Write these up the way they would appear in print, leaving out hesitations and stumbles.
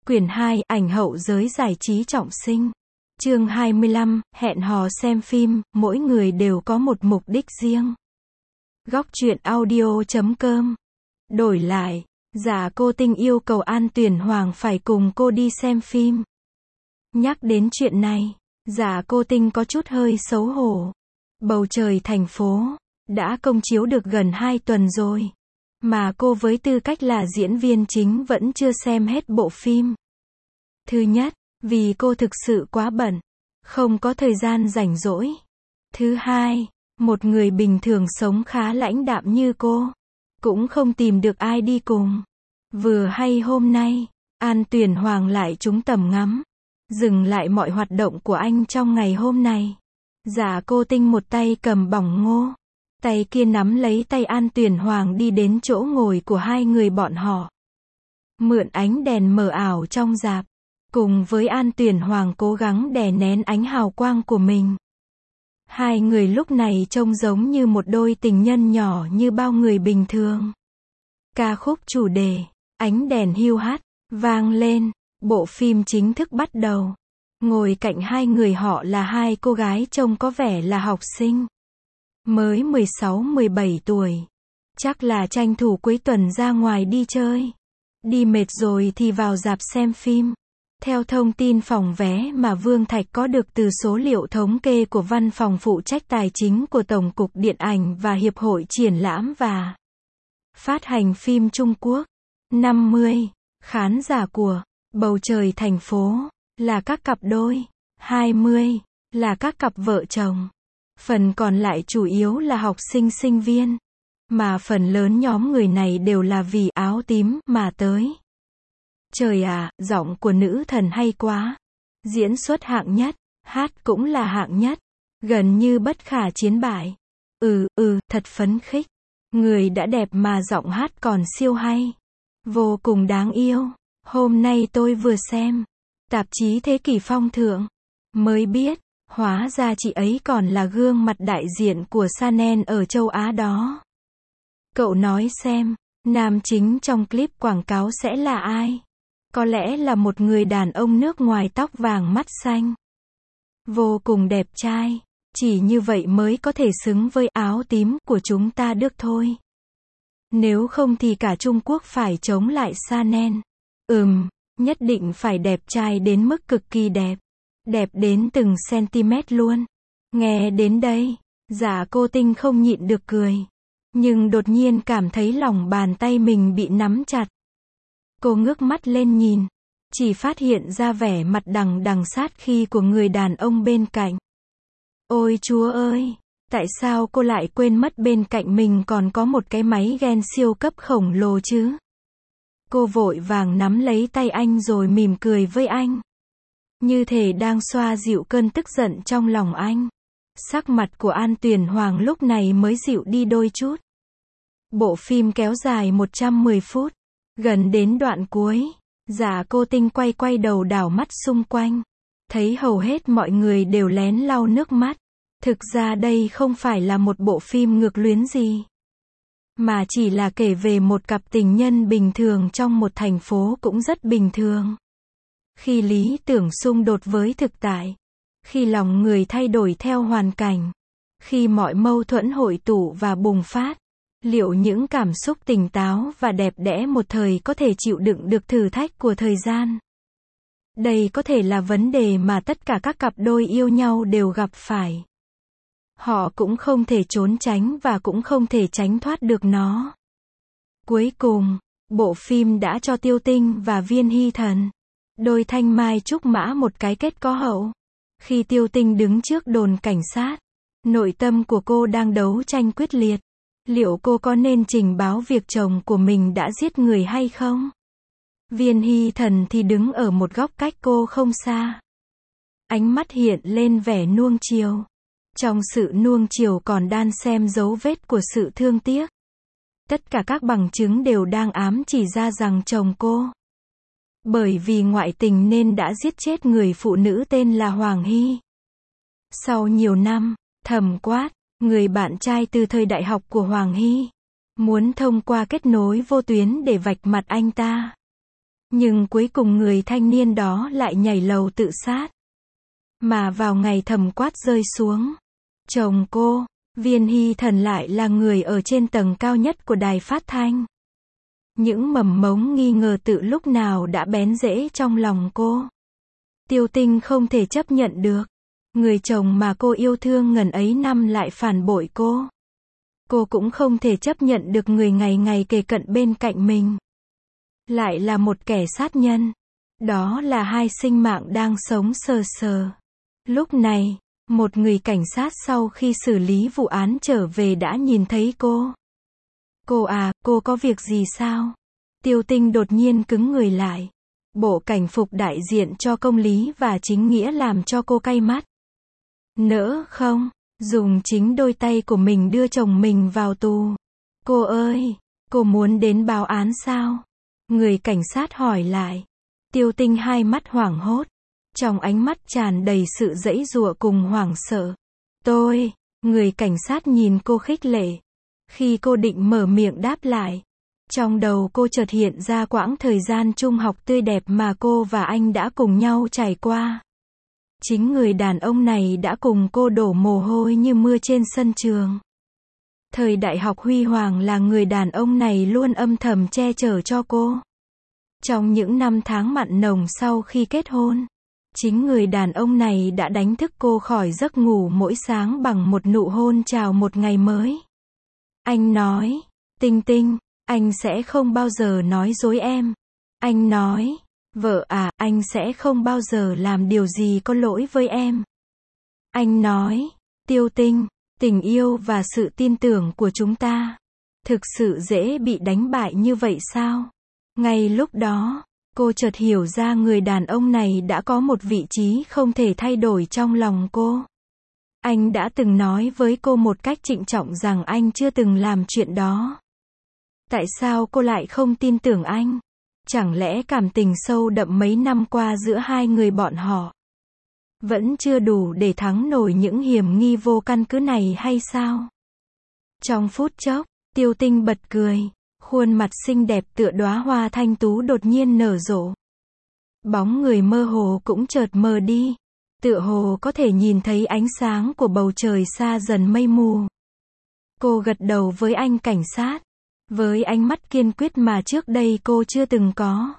Quyển 2, ảnh hậu giới giải trí trọng sinh. Chương 25, hẹn hò xem phim, mỗi người đều có một mục đích riêng. Góc truyện audio.com. Đổi lại, Dạ Cô Tinh yêu cầu An Tuyển Hoàng phải cùng cô đi xem phim. Nhắc đến chuyện này, Dạ Cô Tinh có chút hơi xấu hổ. Bầu trời thành phố đã công chiếu được gần 2 tuần rồi, mà cô với tư cách là diễn viên chính vẫn chưa xem hết bộ phim. Thứ nhất, vì cô thực sự quá bận, không có thời gian rảnh rỗi. Thứ hai, một người bình thường sống khá lãnh đạm như cô, cũng không tìm được ai đi cùng. Vừa hay hôm nay, An Tuyển Hoàng lại trúng tầm ngắm, dừng lại mọi hoạt động của anh trong ngày hôm nay. Dạ Cô Tinh một tay cầm bỏng ngô, tay kia nắm lấy tay An Tuyển Hoàng đi đến chỗ ngồi của hai người bọn họ. Mượn ánh đèn mờ ảo trong rạp, cùng với An Tuyển Hoàng cố gắng đè nén ánh hào quang của mình. Hai người lúc này trông giống như một đôi tình nhân nhỏ như bao người bình thường. Ca khúc chủ đề, ánh đèn hiu hắt, vang lên, bộ phim chính thức bắt đầu. Ngồi cạnh hai người họ là hai cô gái trông có vẻ là học sinh. Mới 16-17 tuổi. Chắc là tranh thủ cuối tuần ra ngoài đi chơi. Đi mệt rồi thì vào rạp xem phim. Theo thông tin phòng vé mà Vương Thạch có được từ số liệu thống kê của Văn phòng phụ trách tài chính của Tổng cục Điện ảnh và Hiệp hội Triển lãm và Phát hành phim Trung Quốc, 50 khán giả của Bầu trời thành phố là các cặp đôi, 20 là các cặp vợ chồng. Phần còn lại chủ yếu là học sinh sinh viên, mà phần lớn nhóm người này đều là vì áo tím mà tới. Trời ạ, giọng của nữ thần hay quá. Diễn xuất hạng nhất, hát cũng là hạng nhất, gần như bất khả chiến bại. Thật phấn khích. Người đã đẹp mà giọng hát còn siêu hay. Vô cùng đáng yêu. Hôm nay tôi vừa xem tạp chí Thế kỷ phong thượng, mới biết, hóa ra chị ấy còn là gương mặt đại diện của Chanel ở châu Á đó. Cậu nói xem, nam chính trong clip quảng cáo sẽ là ai? Có lẽ là một người đàn ông nước ngoài tóc vàng mắt xanh. Vô cùng đẹp trai. Chỉ như vậy mới có thể xứng với áo tím của chúng ta được thôi. Nếu không thì cả Trung Quốc phải chống lại Chanel. Nhất định phải đẹp trai đến mức cực kỳ đẹp. Đẹp đến từng cm luôn. Nghe đến đây, Dạ Cô Tinh không nhịn được cười. Nhưng đột nhiên cảm thấy lòng bàn tay mình bị nắm chặt. Cô ngước mắt lên nhìn, chỉ phát hiện ra vẻ mặt đằng sát khi của người đàn ông bên cạnh. Ôi Chúa ơi, tại sao cô lại quên mất bên cạnh mình còn có một cái máy ghen siêu cấp khổng lồ chứ? Cô vội vàng nắm lấy tay anh rồi mỉm cười với anh. Như thể đang xoa dịu cơn tức giận trong lòng anh. Sắc mặt của An Tuyển Hoàng lúc này mới dịu đi đôi chút. Bộ phim kéo dài 110 phút. Gần đến đoạn cuối, Dạ Cô Tinh quay đầu đảo mắt xung quanh. Thấy hầu hết mọi người đều lén lau nước mắt. Thực ra đây không phải là một bộ phim ngược luyến gì, mà chỉ là kể về một cặp tình nhân bình thường trong một thành phố cũng rất bình thường. Khi lý tưởng xung đột với thực tại, khi lòng người thay đổi theo hoàn cảnh, khi mọi mâu thuẫn hội tụ và bùng phát, liệu những cảm xúc tỉnh táo và đẹp đẽ một thời có thể chịu đựng được thử thách của thời gian? Đây có thể là vấn đề mà tất cả các cặp đôi yêu nhau đều gặp phải. Họ cũng không thể trốn tránh và cũng không thể tránh thoát được nó. Cuối cùng, bộ phim đã cho Tiêu Tinh và Viên Hy Thần, đôi thanh mai trúc mã một cái kết có hậu. Khi Tiêu Tinh đứng trước đồn cảnh sát, nội tâm của cô đang đấu tranh quyết liệt. Liệu cô có nên trình báo việc chồng của mình đã giết người hay không? Viên Hy Thần thì đứng ở một góc cách cô không xa. Ánh mắt hiện lên vẻ nuông chiều. Trong sự nuông chiều còn đan xen dấu vết của sự thương tiếc. Tất cả các bằng chứng đều đang ám chỉ ra rằng chồng cô, bởi vì ngoại tình nên đã giết chết người phụ nữ tên là Hoàng Hy. Sau nhiều năm, Thẩm Quát, người bạn trai từ thời đại học của Hoàng Hy, muốn thông qua kết nối vô tuyến để vạch mặt anh ta. Nhưng cuối cùng người thanh niên đó lại nhảy lầu tự sát. Mà vào ngày Thẩm Quát rơi xuống, chồng cô, Viên Hy Thần lại là người ở trên tầng cao nhất của đài phát thanh. Những mầm mống nghi ngờ từ lúc nào đã bén rễ trong lòng cô. Tiêu Tinh không thể chấp nhận được. Người chồng mà cô yêu thương ngần ấy năm lại phản bội cô. Cô cũng không thể chấp nhận được người ngày ngày kề cận bên cạnh mình lại là một kẻ sát nhân. Đó là hai sinh mạng đang sống sờ sờ. Lúc này, một người cảnh sát sau khi xử lý vụ án trở về đã nhìn thấy cô. Cô à, cô có việc gì sao? Tiêu Tinh đột nhiên cứng người lại. Bộ cảnh phục đại diện cho công lý và chính nghĩa làm cho cô cay mắt. Nỡ không? Dùng chính đôi tay của mình đưa chồng mình vào tù. Cô ơi, cô muốn đến báo án sao? Người cảnh sát hỏi lại. Tiêu Tinh hai mắt hoảng hốt. Trong ánh mắt tràn đầy sự giãy giụa cùng hoảng sợ. Người cảnh sát nhìn cô khích lệ. Khi cô định mở miệng đáp lại, trong đầu cô chợt hiện ra quãng thời gian trung học tươi đẹp mà cô và anh đã cùng nhau trải qua. Chính người đàn ông này đã cùng cô đổ mồ hôi như mưa trên sân trường. Thời đại học huy hoàng là người đàn ông này luôn âm thầm che chở cho cô. Trong những năm tháng mặn nồng sau khi kết hôn, chính người đàn ông này đã đánh thức cô khỏi giấc ngủ mỗi sáng bằng một nụ hôn chào một ngày mới. Anh nói, Tinh Tinh, anh sẽ không bao giờ nói dối em. Anh nói, vợ à, anh sẽ không bao giờ làm điều gì có lỗi với em. Anh nói, Tiêu Tinh, tình yêu và sự tin tưởng của chúng ta thực sự dễ bị đánh bại như vậy sao? Ngay lúc đó, cô chợt hiểu ra người đàn ông này đã có một vị trí không thể thay đổi trong lòng cô. Anh đã từng nói với cô một cách trịnh trọng rằng anh chưa từng làm chuyện đó. Tại sao cô lại không tin tưởng anh? Chẳng lẽ cảm tình sâu đậm mấy năm qua giữa hai người bọn họ vẫn chưa đủ để thắng nổi những hiểm nghi vô căn cứ này hay sao? Trong phút chốc, Tiêu Tinh bật cười. Khuôn mặt xinh đẹp tựa đóa hoa thanh tú đột nhiên nở rộ. Bóng người mơ hồ cũng chợt mờ đi. Tựa hồ có thể nhìn thấy ánh sáng của bầu trời xa dần mây mù. Cô gật đầu với anh cảnh sát. Với ánh mắt kiên quyết mà trước đây cô chưa từng có.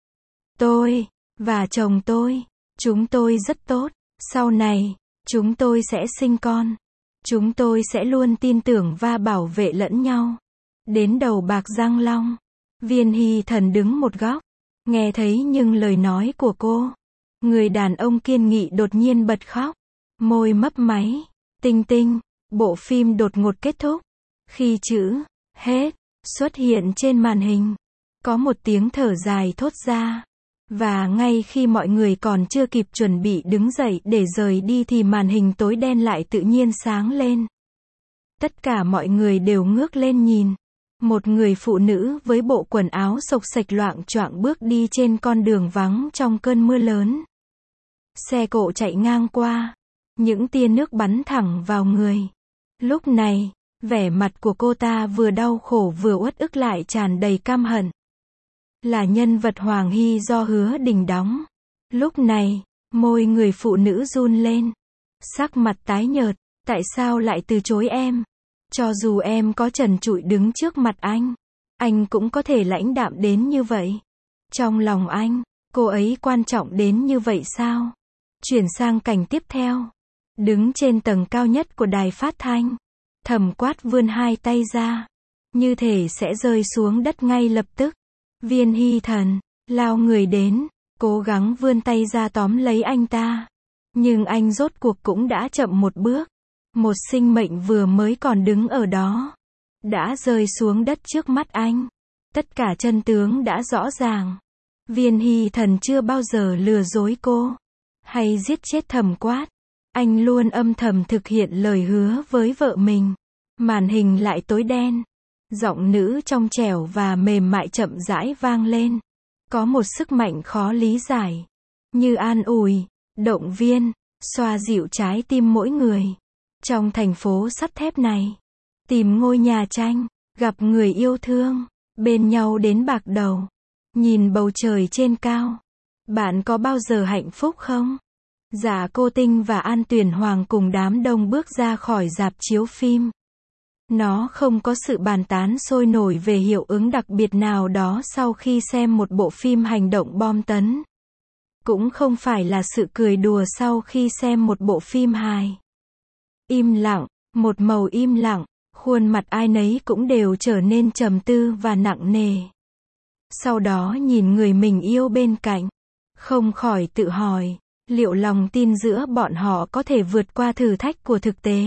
Tôi, và chồng tôi, chúng tôi rất tốt. Sau này, chúng tôi sẽ sinh con. Chúng tôi sẽ luôn tin tưởng và bảo vệ lẫn nhau. Đến đầu bạc răng long. Viên Hy Thần đứng một góc. Nghe thấy nhưng lời nói của cô. Người đàn ông kiên nghị đột nhiên bật khóc. Môi mấp máy. Tinh Tinh. Bộ phim đột ngột kết thúc. Khi chữ hết xuất hiện trên màn hình, có một tiếng thở dài thốt ra. Và ngay khi mọi người còn chưa kịp chuẩn bị đứng dậy để rời đi thì màn hình tối đen lại tự nhiên sáng lên. Tất cả mọi người đều ngước lên nhìn. Một người phụ nữ với bộ quần áo xộc xệch loạng choạng bước đi trên con đường vắng trong cơn mưa lớn. Xe cộ chạy ngang qua. Những tia nước bắn thẳng vào người. Lúc này, vẻ mặt của cô ta vừa đau khổ vừa uất ức lại tràn đầy căm hận. Là nhân vật Hoàng Hy do Hứa Đình đóng. Lúc này, môi người phụ nữ run lên. Sắc mặt tái nhợt. Tại sao lại từ chối em? Cho dù em có trần trụi đứng trước mặt anh cũng có thể lãnh đạm đến như vậy. Trong lòng anh, cô ấy quan trọng đến như vậy sao? Chuyển sang cảnh tiếp theo. Đứng trên tầng cao nhất của đài phát thanh, Thẩm Quát vươn hai tay ra, như thể sẽ rơi xuống đất ngay lập tức. Viên Hy Thần lao người đến, cố gắng vươn tay ra tóm lấy anh ta. Nhưng anh rốt cuộc cũng đã chậm một bước. Một sinh mệnh vừa mới còn đứng ở đó đã rơi xuống đất trước mắt anh. Tất cả chân tướng đã rõ ràng. Viên Hy Thần chưa bao giờ lừa dối cô hay giết chết Thẩm Quát. Anh luôn âm thầm thực hiện lời hứa với vợ mình. Màn hình lại tối đen. Giọng nữ trong trẻo và mềm mại chậm rãi vang lên. Có một sức mạnh khó lý giải, như an ủi, động viên, xoa dịu trái tim mỗi người. Trong thành phố sắt thép này, tìm ngôi nhà tranh, gặp người yêu thương, bên nhau đến bạc đầu. nhìn bầu trời trên cao. Bạn có bao giờ hạnh phúc không? Dạ Cô Tinh và An Tuyển Hoàng cùng đám đông bước ra khỏi rạp chiếu phim. Nó không có sự bàn tán sôi nổi về hiệu ứng đặc biệt nào đó sau khi xem một bộ phim hành động bom tấn. Cũng không phải là sự cười đùa sau khi xem một bộ phim hài. Im lặng, một màu im lặng, khuôn mặt ai nấy cũng đều trở nên trầm tư và nặng nề. Sau đó nhìn người mình yêu bên cạnh, không khỏi tự hỏi, liệu lòng tin giữa bọn họ có thể vượt qua thử thách của thực tế?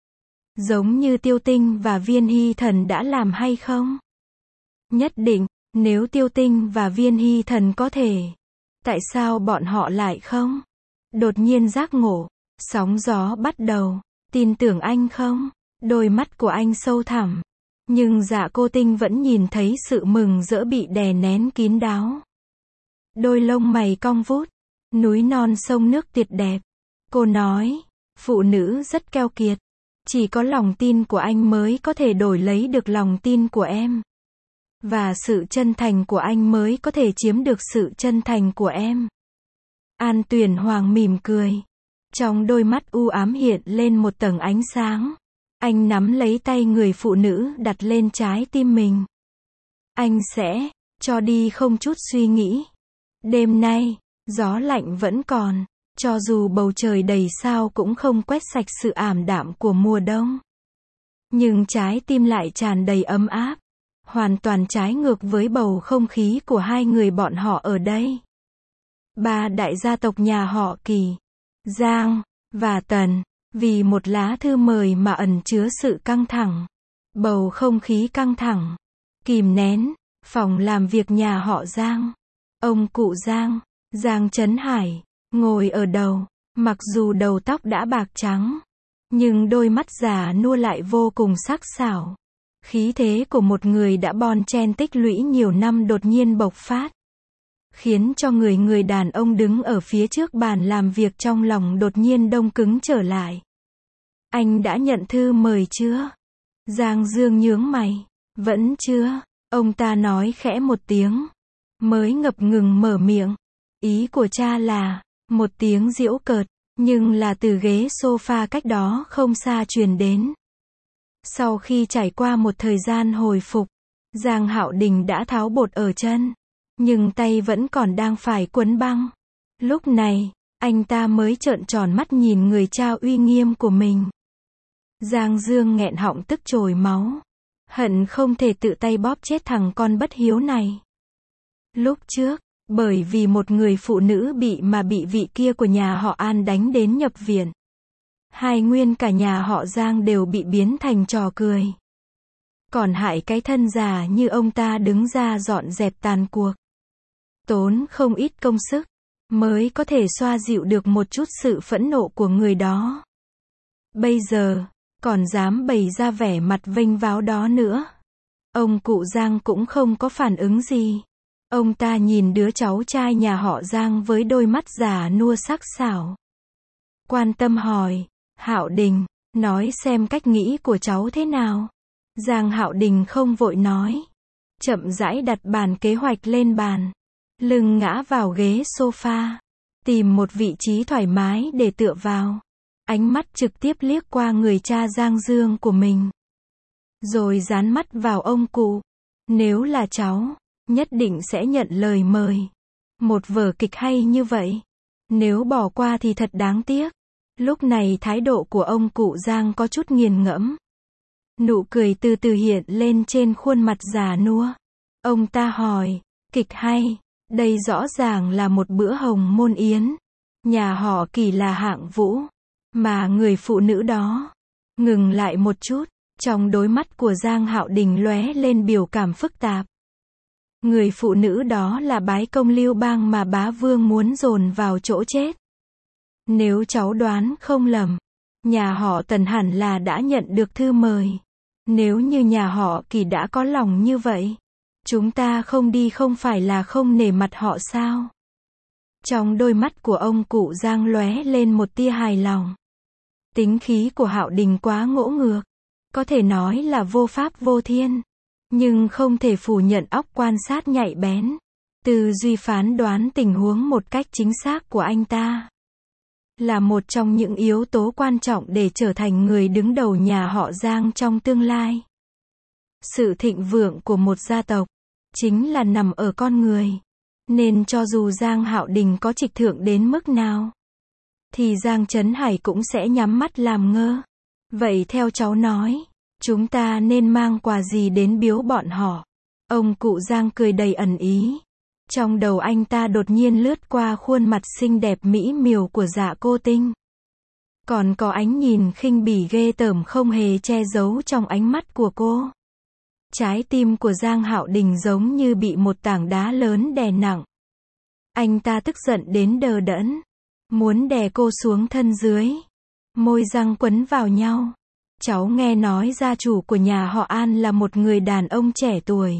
Giống như Tiêu Tinh và Viên Hy Thần đã làm hay không? Nhất định, nếu Tiêu Tinh và Viên Hy Thần có thể, tại sao bọn họ lại không? Đột nhiên giác ngộ, sóng gió bắt đầu, tin tưởng anh không? Đôi mắt của anh sâu thẳm, nhưng Dạ Cô Tinh vẫn nhìn thấy sự mừng rỡ bị đè nén kín đáo. Đôi lông mày cong vút, núi non sông nước tuyệt đẹp. Cô nói, phụ nữ rất keo kiệt. Chỉ có lòng tin của anh mới có thể đổi lấy được lòng tin của em. Và sự chân thành của anh mới có thể chiếm được sự chân thành của em. An Tuyển Hoàng mỉm cười. Trong đôi mắt u ám hiện lên một tầng ánh sáng. Anh nắm lấy tay người phụ nữ đặt lên trái tim mình. Anh sẽ cho đi không chút suy nghĩ. Đêm nay, gió lạnh vẫn còn. Cho dù bầu trời đầy sao cũng không quét sạch sự ảm đạm của mùa đông. Nhưng trái tim lại tràn đầy ấm áp. Hoàn toàn trái ngược với bầu không khí của hai người bọn họ ở đây. Ba đại gia tộc nhà họ Kỳ, Giang và Tần, vì một lá thư mời mà ẩn chứa sự căng thẳng. Bầu không khí căng thẳng, kìm nén, phòng làm việc nhà họ Giang. Ông cụ Giang, Giang Trấn Hải, ngồi ở đầu, mặc dù đầu tóc đã bạc trắng, nhưng đôi mắt già nua lại vô cùng sắc sảo. Khí thế của một người đã bon chen tích lũy nhiều năm đột nhiên bộc phát, khiến cho người đàn ông đứng ở phía trước bàn làm việc trong lòng đột nhiên đông cứng trở lại. Anh đã nhận thư mời chưa? Giang Dương nhướng mày. Vẫn chưa. Ông ta nói khẽ một tiếng, mới ngập ngừng mở miệng. Ý của cha là, một tiếng giễu cợt, nhưng là từ ghế sofa cách đó không xa truyền đến. Sau khi trải qua một thời gian hồi phục, Giang Hạo Đình đã tháo bột ở chân, nhưng tay vẫn còn đang phải quấn băng. Lúc này, anh ta mới trợn tròn mắt nhìn người cha uy nghiêm của mình. Giang Dương nghẹn họng tức trồi máu, hận không thể tự tay bóp chết thằng con bất hiếu này. Lúc trước, bởi vì một người phụ nữ bị vị kia của nhà họ An đánh đến nhập viện. Hai nguyên cả nhà họ Giang đều bị biến thành trò cười. Còn hại cái thân già như ông ta đứng ra dọn dẹp tàn cuộc. Tốn không ít công sức, mới có thể xoa dịu được một chút sự phẫn nộ của người đó. Bây giờ, còn dám bày ra vẻ mặt vênh váo đó nữa. Ông cụ Giang cũng không có phản ứng gì. Ông ta nhìn đứa cháu trai nhà họ Giang với đôi mắt già nua sắc sảo. Quan tâm hỏi, Hạo Đình, nói xem cách nghĩ của cháu thế nào. Giang Hạo Đình không vội nói. Chậm rãi đặt bàn kế hoạch lên bàn. Lưng ngã vào ghế sofa. Tìm một vị trí thoải mái để tựa vào. Ánh mắt trực tiếp liếc qua người cha Giang Dương của mình. Rồi dán mắt vào ông cụ. Nếu là cháu, nhất định sẽ nhận lời mời. Một vở kịch hay như vậy, nếu bỏ qua thì thật đáng tiếc. Lúc này thái độ của ông cụ Giang có chút nghiền ngẫm. Nụ cười từ từ hiện lên trên khuôn mặt già nua. Ông ta hỏi, kịch hay, đây rõ ràng là một bữa hồng môn yến. Nhà họ Kỳ là hạng vũ, mà người phụ nữ đó. Ngừng lại một chút, trong đôi mắt của Giang Hạo Đình lóe lên biểu cảm phức tạp. Người phụ nữ đó là bái công Lưu Bang mà bá vương muốn dồn vào chỗ chết. Nếu cháu đoán không lầm, nhà họ Tần hẳn là đã nhận được thư mời. Nếu như nhà họ Kỳ đã có lòng như vậy, chúng ta không đi không phải là không nể mặt họ sao? Trong đôi mắt của ông cụ Giang lóe lên một tia hài lòng. Tính khí của Hạo Đình quá ngỗ ngược, có thể nói là vô pháp vô thiên, nhưng không thể phủ nhận óc quan sát nhạy bén. Tư duy phán đoán tình huống một cách chính xác của anh ta là một trong những yếu tố quan trọng để trở thành người đứng đầu nhà họ Giang trong tương lai. Sự thịnh vượng của một gia tộc chính là nằm ở con người. Nên cho dù Giang Hạo Đình có trịch thượng đến mức nào, thì Giang Trấn Hải cũng sẽ nhắm mắt làm ngơ. Vậy theo cháu nói, chúng ta nên mang quà gì đến biếu bọn họ? Ông cụ Giang cười đầy ẩn ý. Trong đầu anh ta đột nhiên lướt qua khuôn mặt xinh đẹp mỹ miều của Dạ Cô Tinh. Còn có ánh nhìn khinh bỉ ghê tởm không hề che giấu trong ánh mắt của cô. Trái tim của Giang Hạo Đình giống như bị một tảng đá lớn đè nặng. Anh ta tức giận đến đờ đẫn, muốn đè cô xuống thân dưới. Môi răng quấn vào nhau. Cháu nghe nói gia chủ của nhà họ An là một người đàn ông trẻ tuổi,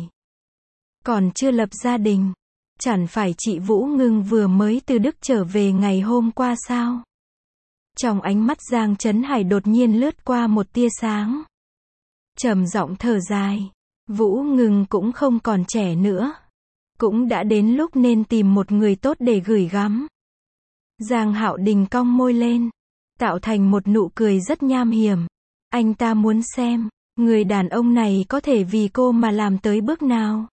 còn chưa lập gia đình. Chẳng phải chị Vũ Ngưng vừa mới từ Đức trở về ngày hôm qua sao? Trong ánh mắt Giang Trấn Hải đột nhiên lướt qua một tia sáng. Trầm giọng thở dài. Vũ Ngưng cũng không còn trẻ nữa. Cũng đã đến lúc nên tìm một người tốt để gửi gắm. Giang Hạo Đình cong môi lên, tạo thành một nụ cười rất nham hiểm. Anh ta muốn xem, người đàn ông này có thể vì cô mà làm tới bước nào.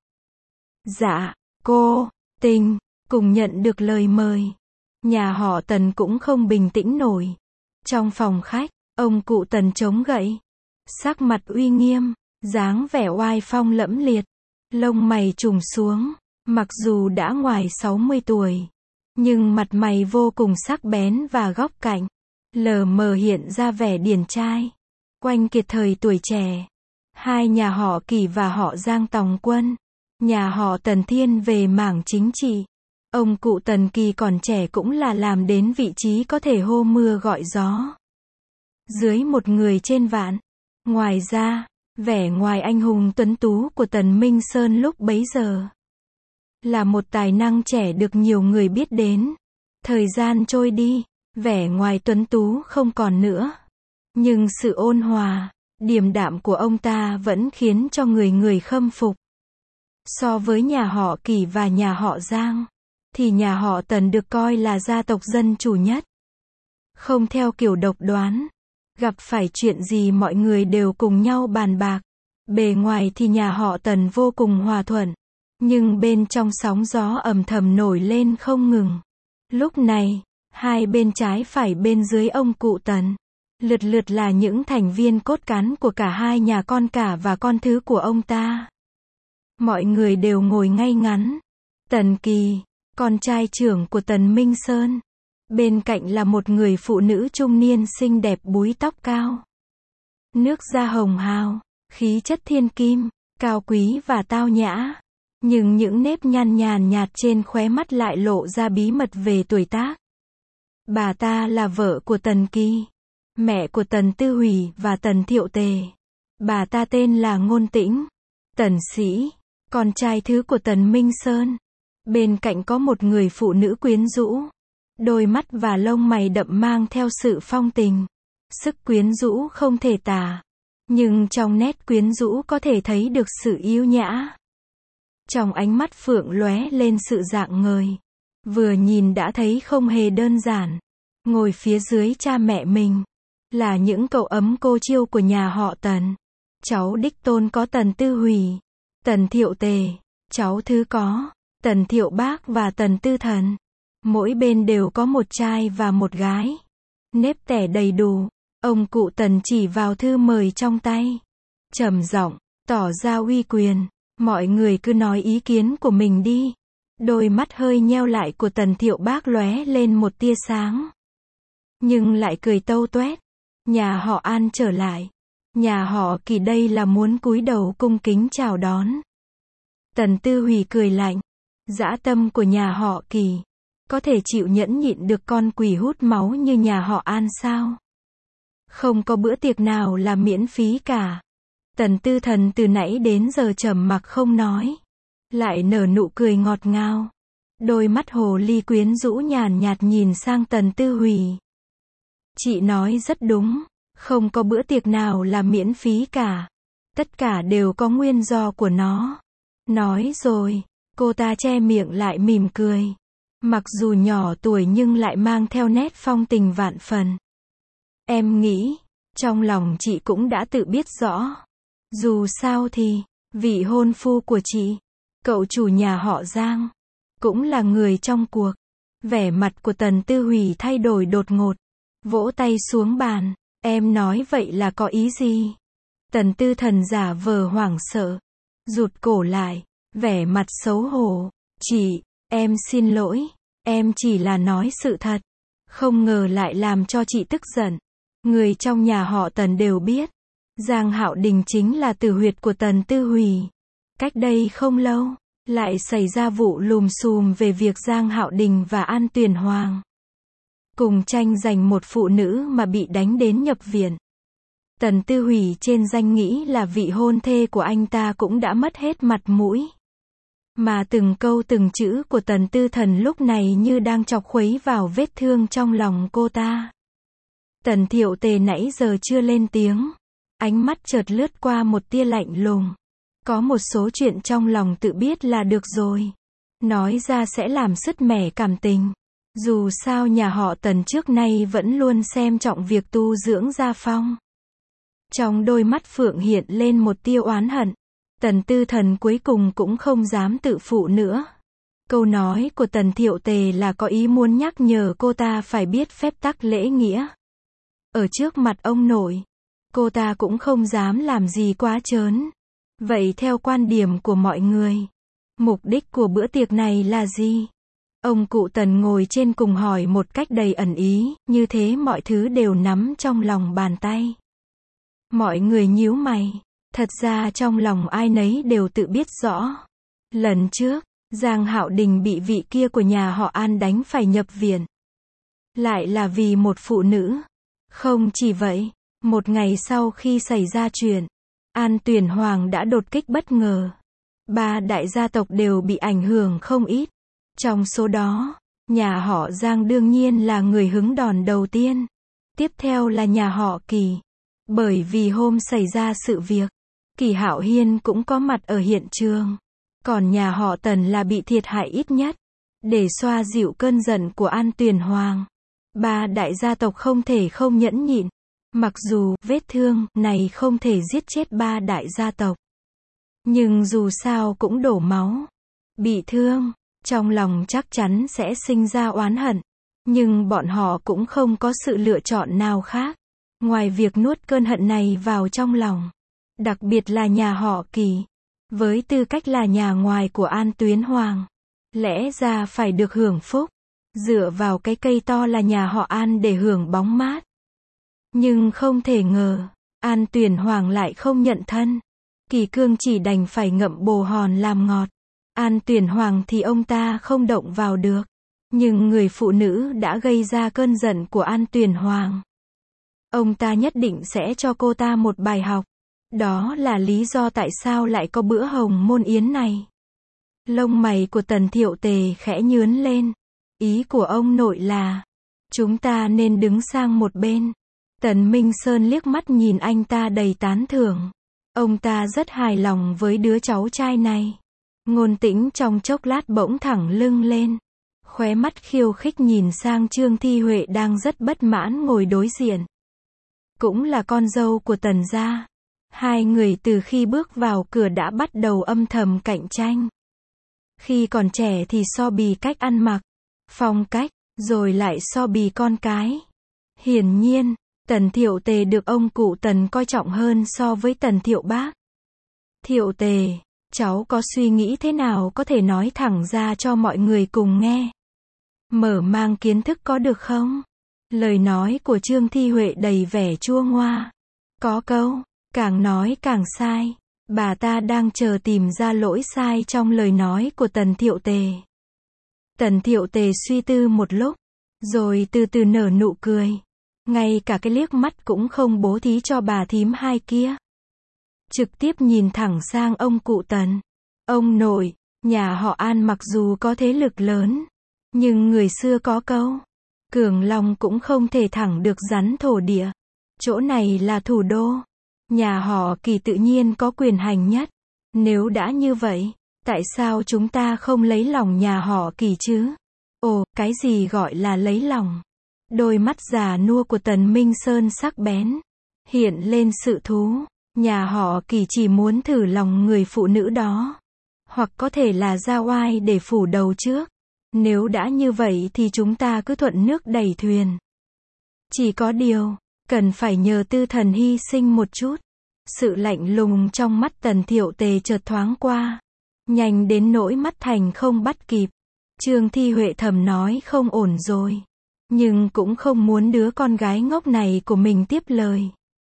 Dạ, cô Tình, cùng nhận được lời mời. Nhà họ Tần cũng không bình tĩnh nổi. Trong phòng khách, ông cụ Tần chống gậy, sắc mặt uy nghiêm, dáng vẻ oai phong lẫm liệt, lông mày trùng xuống, mặc dù đã ngoài 60 tuổi, nhưng mặt mày vô cùng sắc bén và góc cạnh, lờ mờ hiện ra vẻ điển trai, quanh kiệt thời tuổi trẻ. Hai nhà họ Kỳ và họ Giang Tòng Quân, nhà họ Tần thiên về mảng chính trị. Ông cụ Tần Kỳ còn trẻ cũng là làm đến vị trí có thể hô mưa gọi gió. Dưới một người trên vạn. Ngoài ra, vẻ ngoài anh hùng tuấn tú của Tần Minh Sơn lúc bấy giờ là một tài năng trẻ được nhiều người biết đến. Thời gian trôi đi, vẻ ngoài tuấn tú không còn nữa. Nhưng sự ôn hòa, điềm đạm của ông ta vẫn khiến cho người khâm phục. So với nhà họ Kỳ và nhà họ Giang, thì nhà họ Tần được coi là gia tộc dân chủ nhất. Không theo kiểu độc đoán. Gặp phải chuyện gì mọi người đều cùng nhau bàn bạc. Bề ngoài thì nhà họ Tần vô cùng hòa thuận. Nhưng bên trong sóng gió ầm thầm nổi lên không ngừng. Lúc này, hai bên trái phải bên dưới ông cụ Tần, lượt lượt là những thành viên cốt cán của cả hai nhà con cả và con thứ của ông ta. Mọi người đều ngồi ngay ngắn. Tần Kỳ, con trai trưởng của Tần Minh Sơn. Bên cạnh là một người phụ nữ trung niên xinh đẹp búi tóc cao. Nước da hồng hào, khí chất thiên kim, cao quý và tao nhã. Nhưng những nếp nhăn nhàn nhạt trên khóe mắt lại lộ ra bí mật về tuổi tác. Bà ta là vợ của Tần Kỳ, mẹ của Tần Tư Hủy và Tần Thiệu Tề. Bà ta tên là Ngôn Tĩnh. Tần Sĩ, con trai thứ của Tần Minh Sơn. Bên cạnh có một người phụ nữ quyến rũ. Đôi mắt và lông mày đậm mang theo sự phong tình. Sức quyến rũ không thể tả. Nhưng trong nét quyến rũ có thể thấy được sự yêu nhã. Trong ánh mắt phượng lóe lên sự rạng ngời. Vừa nhìn đã thấy không hề đơn giản. Ngồi phía dưới cha mẹ mình là những cậu ấm cô chiêu của nhà họ Tần. Cháu đích tôn có Tần Tư Hủy, Tần Thiệu Tề. Cháu thứ có Tần Thiệu Bác và Tần Tư Thần. Mỗi bên đều có một trai và một gái. Nếp tẻ đầy đủ. Ông cụ Tần chỉ vào thư mời trong tay, trầm giọng, tỏ ra uy quyền. Mọi người cứ nói ý kiến của mình đi. Đôi mắt hơi nheo lại của Tần Thiệu Bác lóe lên một tia sáng. Nhưng lại cười tâu toét. Nhà họ An trở lại. Nhà họ Kỳ đây là muốn cúi đầu cung kính chào đón. Tần Tư Hủy cười lạnh. Dã tâm của nhà họ Kỳ có thể chịu nhẫn nhịn được con quỷ hút máu như nhà họ An sao? Không có bữa tiệc nào là miễn phí cả. Tần Tư Thần từ nãy đến giờ trầm mặc không nói, lại nở nụ cười ngọt ngào. Đôi mắt hồ ly quyến rũ nhàn nhạt nhìn sang Tần Tư Hủy. Chị nói rất đúng, không có bữa tiệc nào là miễn phí cả. Tất cả đều có nguyên do của nó. Nói rồi, Cô ta che miệng lại mỉm cười. Mặc dù nhỏ tuổi nhưng lại mang theo nét phong tình vạn phần. Em nghĩ, trong lòng chị cũng đã tự biết rõ. Dù sao thì, vị hôn phu của chị, cậu chủ nhà họ Giang, cũng là người trong cuộc. Vẻ mặt của Tần Tư Hủy thay đổi đột ngột. Vỗ tay xuống bàn. Em nói vậy là có ý gì? Tần Tư Thần giả vờ hoảng sợ. Rụt cổ lại. Vẻ mặt xấu hổ. Chị, em xin lỗi. Em chỉ là nói sự thật. Không ngờ lại làm cho chị tức giận. Người trong nhà họ Tần đều biết. Giang Hạo Đình chính là tử huyệt của Tần Tư Hủy. Cách đây không lâu, lại xảy ra vụ lùm xùm về việc Giang Hạo Đình và An Tuyền Hoàng cùng tranh giành một phụ nữ mà bị đánh đến nhập viện. Tần Tư Hủy trên danh nghĩ là vị hôn thê của anh ta cũng đã mất hết mặt mũi. Mà từng câu từng chữ của Tần Tư Thần lúc này như đang chọc khuấy vào vết thương trong lòng cô ta. Tần Thiệu Tề nãy giờ chưa lên tiếng. Ánh mắt chợt lướt qua một tia lạnh lùng. Có một số chuyện trong lòng tự biết là được rồi. Nói ra sẽ làm sứt mẻ cảm tình. Dù sao nhà họ Tần trước nay vẫn luôn xem trọng việc tu dưỡng gia phong. Trong đôi mắt Phượng hiện lên một tia oán hận. Tần Tư Thần cuối cùng cũng không dám tự phụ nữa. Câu nói của Tần Thiệu Tề là có ý muốn nhắc nhở cô ta phải biết phép tắc lễ nghĩa. Ở trước mặt ông nội, cô ta cũng không dám làm gì quá trớn. Vậy theo quan điểm của mọi người, mục đích của bữa tiệc này là gì? Ông cụ Tần ngồi trên cùng hỏi một cách đầy ẩn ý, như thế mọi thứ đều nắm trong lòng bàn tay. Mọi người nhíu mày, thật ra trong lòng ai nấy đều tự biết rõ. Lần trước, Giang Hạo Đình bị vị kia của nhà họ An đánh phải nhập viện. Lại là vì một phụ nữ. Không chỉ vậy, một ngày sau khi xảy ra chuyện, An Tuyền Hoàng đã đột kích bất ngờ. 3 đại gia tộc đều bị ảnh hưởng không ít. Trong số đó, nhà họ Giang đương nhiên là người hứng đòn đầu tiên. Tiếp theo là nhà họ Kỳ. Bởi vì hôm xảy ra sự việc, Kỳ Hạo Hiên cũng có mặt ở hiện trường. Còn nhà họ Tần là bị thiệt hại ít nhất. Để xoa dịu cơn giận của An Tuyền Hoàng, 3 đại gia tộc không thể không nhẫn nhịn. Mặc dù vết thương này không thể giết chết 3 đại gia tộc, nhưng dù sao cũng đổ máu. Bị thương, trong lòng chắc chắn sẽ sinh ra oán hận. Nhưng bọn họ cũng không có sự lựa chọn nào khác, ngoài việc nuốt cơn hận này vào trong lòng. Đặc biệt là nhà họ Kỳ. Với tư cách là nhà ngoài của An Tuyến Hoàng, lẽ ra phải được hưởng phúc. Dựa vào cái cây to là nhà họ An để hưởng bóng mát. Nhưng không thể ngờ, An Tuyền Hoàng lại không nhận thân. Kỳ Cương chỉ đành phải ngậm bồ hòn làm ngọt. An Tuyền Hoàng thì ông ta không động vào được. Nhưng người phụ nữ đã gây ra cơn giận của An Tuyền Hoàng, ông ta nhất định sẽ cho cô ta một bài học. Đó là lý do tại sao lại có bữa hồng môn yến này. Lông mày của Tần Thiệu Tề khẽ nhướn lên. Ý của ông nội là, chúng ta nên đứng sang một bên. Tần Minh Sơn liếc mắt nhìn anh ta đầy tán thưởng. Ông ta rất hài lòng với đứa cháu trai này. Ngôn Tĩnh trong chốc lát bỗng thẳng lưng lên. Khóe mắt khiêu khích nhìn sang Trương Thi Huệ đang rất bất mãn ngồi đối diện. Cũng là con dâu của Tần gia. Hai người từ khi bước vào cửa đã bắt đầu âm thầm cạnh tranh. Khi còn trẻ thì so bì cách ăn mặc, phong cách, rồi lại so bì con cái. Hiển nhiên, Tần Thiệu Tề được ông cụ Tần coi trọng hơn so với Tần Thiệu Bác. Thiệu Tề, cháu có suy nghĩ thế nào có thể nói thẳng ra cho mọi người cùng nghe. Mở mang kiến thức có được không? Lời nói của Trương Thi Huệ đầy vẻ chua ngoa. Có câu, càng nói càng sai. Bà ta đang chờ tìm ra lỗi sai trong lời nói của Tần Thiệu Tề. Tần Thiệu Tề suy tư một lúc, rồi từ từ nở nụ cười. Ngay cả cái liếc mắt cũng không bố thí cho bà thím hai kia. Trực tiếp nhìn thẳng sang ông cụ Tần. Ông nội, nhà họ An mặc dù có thế lực lớn, nhưng người xưa có câu, cường long cũng không thể thẳng được rắn thổ địa. Chỗ này là thủ đô. Nhà họ Kỳ tự nhiên có quyền hành nhất. Nếu đã như vậy, Tại sao chúng ta không lấy lòng nhà họ Kỳ chứ? Ồ, cái gì gọi là lấy lòng? Đôi mắt già nua của Tần Minh Sơn sắc bén, hiện lên sự thú. Nhà họ Kỳ chỉ muốn thử lòng người phụ nữ đó. Hoặc có thể là ra oai để phủ đầu trước. Nếu đã như vậy thì chúng ta cứ thuận nước đẩy thuyền. Chỉ có điều, cần phải nhờ Tư Thần hy sinh một chút. Sự lạnh lùng trong mắt Tần Thiệu Tề chợt thoáng qua. Nhanh đến nỗi mắt Thành không bắt kịp. Trương Thi Huệ thầm nói không ổn rồi. Nhưng cũng không muốn đứa con gái ngốc này của mình tiếp lời.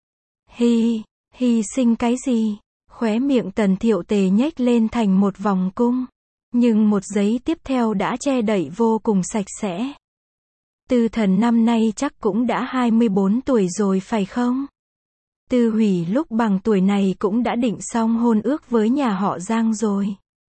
Hy sinh cái gì? Khóe miệng Tần Thiệu Tề nhếch lên thành một vòng cung. Nhưng một giấy tiếp theo đã che đậy vô cùng sạch sẽ. Tư Thần năm nay chắc cũng đã 24 tuổi rồi phải không? Tư Hủy lúc bằng tuổi này cũng đã định xong hôn ước với nhà họ Giang rồi.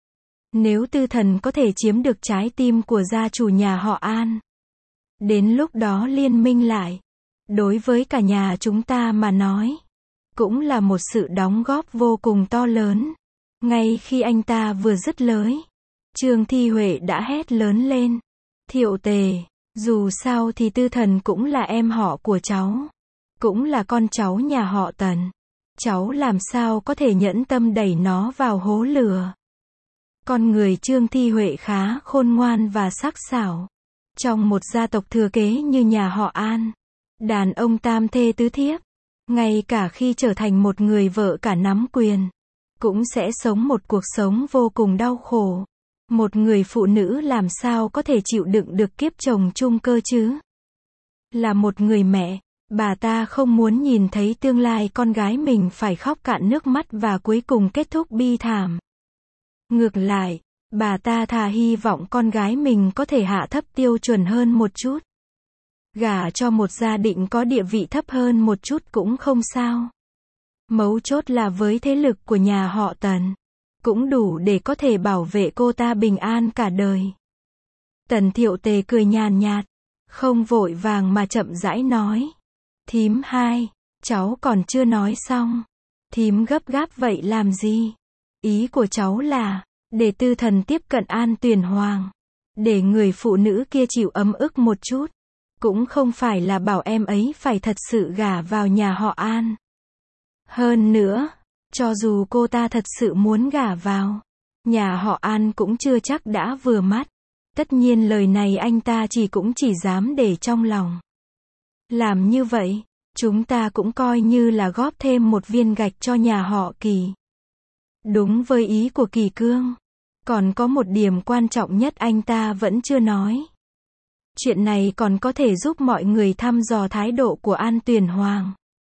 Nếu Tư Thần có thể chiếm được trái tim của gia chủ nhà họ An, đến lúc đó liên minh lại, đối với cả nhà chúng ta mà nói, cũng là một sự đóng góp vô cùng to lớn. Ngay khi anh ta vừa dứt lời, Trương Thi Huệ đã hét lớn lên. Thiệu Tề, dù sao thì Tư Thần cũng là em họ của cháu, cũng là con cháu nhà họ Tần. Cháu làm sao có thể nhẫn tâm đẩy nó vào hố lửa. Con người Trương Thi Huệ khá khôn ngoan và sắc sảo. Trong một gia tộc thừa kế như nhà họ An, đàn ông tam thê tứ thiếp, ngay cả khi trở thành một người vợ cả nắm quyền, cũng sẽ sống một cuộc sống vô cùng đau khổ. Một người phụ nữ làm sao có thể chịu đựng được kiếp chồng chung cơ chứ? Là một người mẹ, bà ta không muốn nhìn thấy tương lai con gái mình phải khóc cạn nước mắt và cuối cùng kết thúc bi thảm. Ngược lại, bà ta thà hy vọng con gái mình có thể hạ thấp tiêu chuẩn hơn một chút. Gả cho một gia đình có địa vị thấp hơn một chút cũng không sao. Mấu chốt là với thế lực của nhà họ Tần, cũng đủ để có thể bảo vệ cô ta bình an cả đời. Tần Thiệu Tề cười nhàn nhạt, không vội vàng mà chậm rãi nói. Thím hai, cháu còn chưa nói xong. Thím gấp gáp vậy làm gì? Ý của cháu là, để Tư Thần tiếp cận An Tuyền Hoàng. Để người phụ nữ kia chịu ấm ức một chút. Cũng không phải là bảo em ấy phải thật sự gả vào nhà họ An. Hơn nữa, cho dù cô ta thật sự muốn gả vào, nhà họ An cũng chưa chắc đã vừa mắt. Tất nhiên lời này anh ta cũng chỉ dám để trong lòng. Làm như vậy, chúng ta cũng coi như là góp thêm một viên gạch cho nhà họ Kỳ. Đúng với ý của Kỳ Cương. Còn có một điểm quan trọng nhất anh ta vẫn chưa nói. Chuyện này còn có thể giúp mọi người thăm dò thái độ của An Tuyền Hoàng.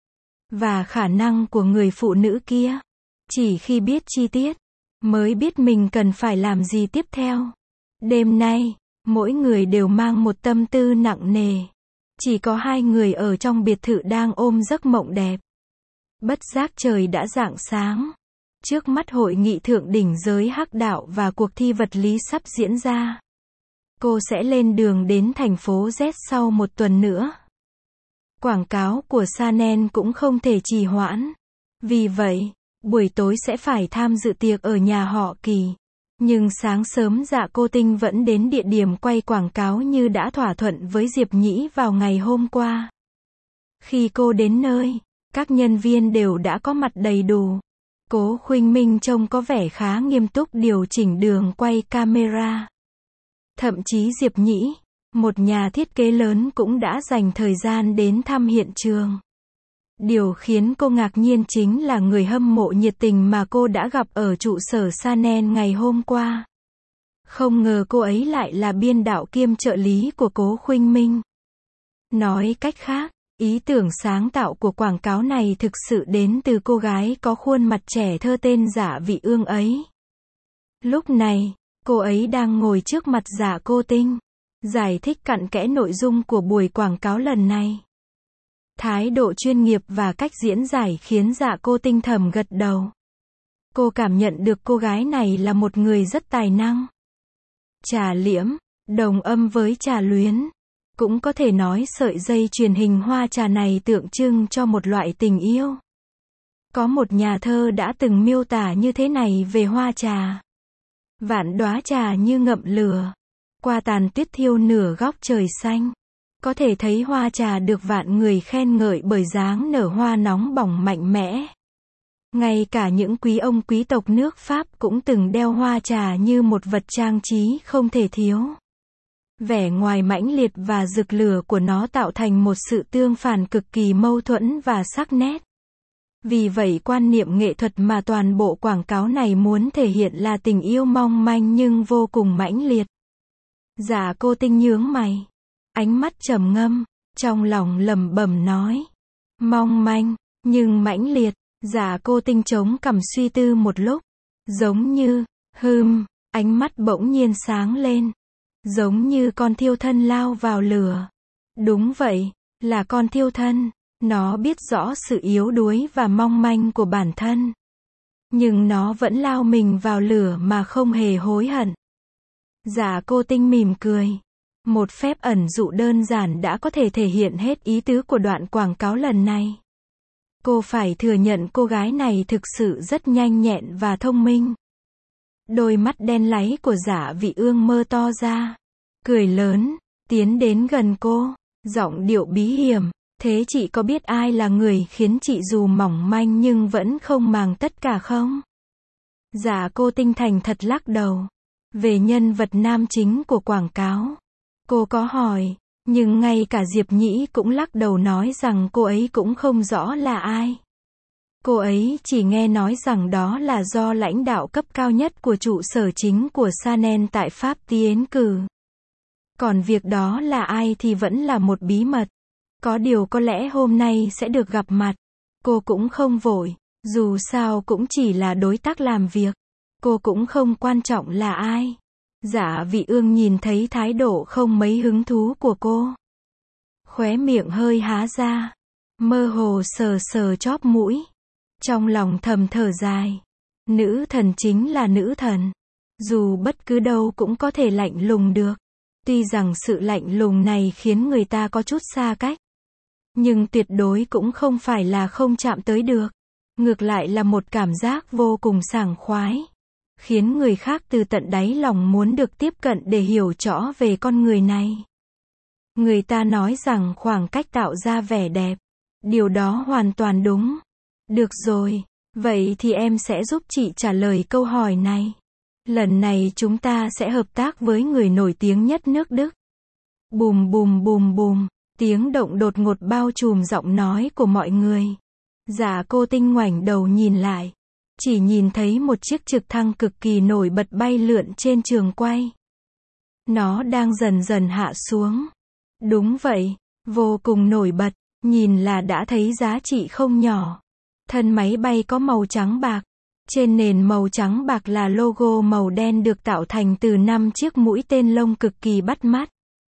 Và khả năng của người phụ nữ kia. Chỉ khi biết chi tiết, mới biết mình cần phải làm gì tiếp theo. Đêm nay, mỗi người đều mang một tâm tư nặng nề. Chỉ có hai người ở trong biệt thự đang ôm giấc mộng đẹp. Bất giác trời đã rạng sáng. Trước mắt hội nghị thượng đỉnh giới hắc đạo và cuộc thi vật lý sắp diễn ra. Cô sẽ lên đường đến thành phố Z sau một tuần nữa. Quảng cáo của Chanel cũng không thể trì hoãn. Vì vậy, buổi tối sẽ phải tham dự tiệc ở nhà họ Kỳ. Nhưng sáng sớm Dạ Cô Tinh vẫn đến địa điểm quay quảng cáo như đã thỏa thuận với Diệp Nhĩ vào ngày hôm qua. Khi cô đến nơi, các nhân viên đều đã có mặt đầy đủ. Cố Khuynh Minh trông có vẻ khá nghiêm túc điều chỉnh đường quay camera. Thậm chí Diệp Nhĩ, một nhà thiết kế lớn cũng đã dành thời gian đến thăm hiện trường. Điều khiến cô ngạc nhiên chính là người hâm mộ nhiệt tình mà cô đã gặp ở trụ sở Chanel ngày hôm qua. Không ngờ cô ấy lại là biên đạo kiêm trợ lý của Cố Khuynh Minh. Nói cách khác, ý tưởng sáng tạo của quảng cáo này thực sự đến từ cô gái có khuôn mặt trẻ thơ tên Dạ Vị Ương ấy. Lúc này, cô ấy đang ngồi trước mặt Dạ Cô Tinh, giải thích cặn kẽ nội dung của buổi quảng cáo lần này. Thái độ chuyên nghiệp và cách diễn giải khiến Dạ Cô Tinh thầm gật đầu. Cô cảm nhận được cô gái này là một người rất tài năng. Trà liễm, đồng âm với trà luyến. Cũng có thể nói sợi dây truyền hình hoa trà này tượng trưng cho một loại tình yêu. Có một nhà thơ đã từng miêu tả như thế này về hoa trà. Vạn đóa trà như ngậm lửa. Qua tàn tuyết thiêu nửa góc trời xanh. Có thể thấy hoa trà được vạn người khen ngợi bởi dáng nở hoa nóng bỏng mạnh mẽ. Ngay cả những quý ông quý tộc nước Pháp cũng từng đeo hoa trà như một vật trang trí không thể thiếu. Vẻ ngoài mãnh liệt và rực lửa của nó tạo thành một sự tương phản cực kỳ mâu thuẫn và sắc nét. Vì vậy quan niệm nghệ thuật mà toàn bộ quảng cáo này muốn thể hiện là tình yêu mong manh nhưng vô cùng mãnh liệt. Dạ Cô Tinh nhướng mày, ánh mắt trầm ngâm, trong lòng lẩm bẩm nói. Mong manh, nhưng mãnh liệt. Dạ Cô Tinh chống cằm suy tư một lúc. Giống như, ánh mắt bỗng nhiên sáng lên. Giống như con thiêu thân lao vào lửa. Đúng vậy, là con thiêu thân. Nó biết rõ sự yếu đuối và mong manh của bản thân. Nhưng nó vẫn lao mình vào lửa mà không hề hối hận. Dạ Cô Tinh mỉm cười. Một phép ẩn dụ đơn giản đã có thể thể hiện hết ý tứ của đoạn quảng cáo lần này. Cô phải thừa nhận cô gái này thực sự rất nhanh nhẹn và thông minh. Đôi mắt đen láy của Dạ Vị Ương mơ to ra. Cười lớn, tiến đến gần cô, giọng điệu bí hiểm. Thế chị có biết ai là người khiến chị dù mỏng manh nhưng vẫn không màng tất cả không? Dạ Cô Tinh thành thật lắc đầu. Về nhân vật nam chính của quảng cáo, cô có hỏi, nhưng ngay cả Diệp Nhĩ cũng lắc đầu nói rằng cô ấy cũng không rõ là ai. Cô ấy chỉ nghe nói rằng đó là do lãnh đạo cấp cao nhất của trụ sở chính của Chanel tại Pháp tiến cử. Còn việc đó là ai thì vẫn là một bí mật. Có điều có lẽ hôm nay sẽ được gặp mặt. Cô cũng không vội, dù sao cũng chỉ là đối tác làm việc. Cô cũng không quan trọng là ai. Dạ Vị Ương nhìn thấy thái độ không mấy hứng thú của cô. Khóe miệng hơi há ra. Mơ hồ sờ sờ chóp mũi. Trong lòng thầm thở dài. Nữ thần chính là nữ thần. Dù bất cứ đâu cũng có thể lạnh lùng được. Tuy rằng sự lạnh lùng này khiến người ta có chút xa cách. Nhưng tuyệt đối cũng không phải là không chạm tới được. Ngược lại là một cảm giác vô cùng sảng khoái. Khiến người khác từ tận đáy lòng muốn được tiếp cận để hiểu rõ về con người này. Người ta nói rằng khoảng cách tạo ra vẻ đẹp. Điều đó hoàn toàn đúng. Được rồi, vậy thì em sẽ giúp chị trả lời câu hỏi này. Lần này chúng ta sẽ hợp tác với người nổi tiếng nhất nước Đức. Bùm bùm bùm bùm, tiếng động đột ngột bao trùm giọng nói của mọi người. Dạ Cô Tinh ngoảnh đầu nhìn lại. Chỉ nhìn thấy một chiếc trực thăng cực kỳ nổi bật bay lượn trên trường quay. Nó đang dần dần hạ xuống. Đúng vậy, vô cùng nổi bật, nhìn là đã thấy giá trị không nhỏ. Thân máy bay có màu trắng bạc. Trên nền màu trắng bạc là logo màu đen được tạo thành từ 5 chiếc mũi tên lông cực kỳ bắt mắt.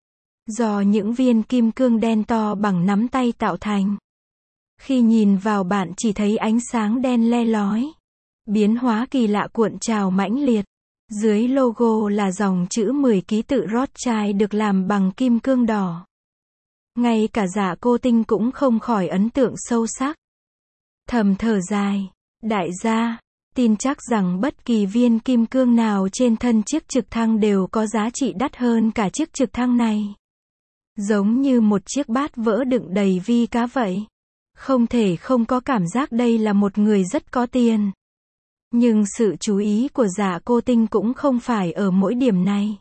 Do những viên kim cương đen to bằng nắm tay tạo thành. Khi nhìn vào bạn chỉ thấy ánh sáng đen le lói. Biến hóa kỳ lạ cuộn trào mãnh liệt. Dưới logo là dòng chữ 10 ký tự Rothschild được làm bằng kim cương đỏ. Ngay cả Dạ Cô Tinh cũng không khỏi ấn tượng sâu sắc. Thầm thở dài. Đại gia, tin chắc rằng bất kỳ viên kim cương nào trên thân chiếc trực thăng đều có giá trị đắt hơn cả chiếc trực thăng này. Giống như một chiếc bát vỡ đựng đầy vi cá vậy. Không thể không có cảm giác đây là một người rất có tiền. Nhưng sự chú ý của Dạ Cô Tinh cũng không phải ở mỗi điểm này.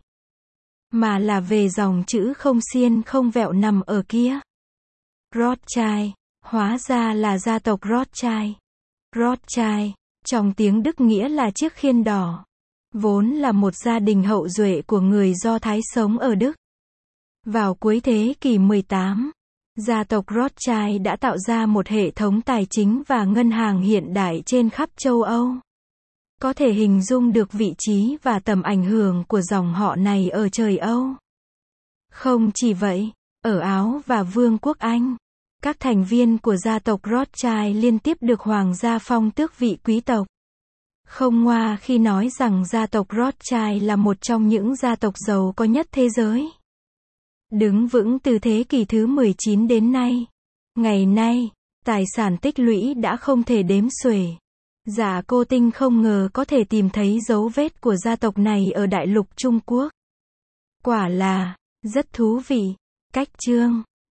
Mà là về dòng chữ không xiên không vẹo nằm ở kia. Rothschild, hóa ra là gia tộc Rothschild. Rothschild, trong tiếng Đức nghĩa là chiếc khiên đỏ. Vốn là một gia đình hậu duệ của người Do Thái sống ở Đức. Vào cuối thế kỷ 18, gia tộc Rothschild đã tạo ra một hệ thống tài chính và ngân hàng hiện đại trên khắp châu Âu. Có thể hình dung được vị trí và tầm ảnh hưởng của dòng họ này ở trời Âu. Không chỉ vậy, ở Áo và Vương quốc Anh, các thành viên của gia tộc Rothschild liên tiếp được hoàng gia phong tước vị quý tộc. Không ngoa khi nói rằng gia tộc Rothschild là một trong những gia tộc giàu có nhất thế giới. Đứng vững từ thế kỷ thứ 19 đến nay. Ngày nay, tài sản tích lũy đã không thể đếm xuể. Dạ cô Tinh không ngờ có thể tìm thấy dấu vết của gia tộc này ở đại lục Trung Quốc. Quả là rất thú vị. Cách chương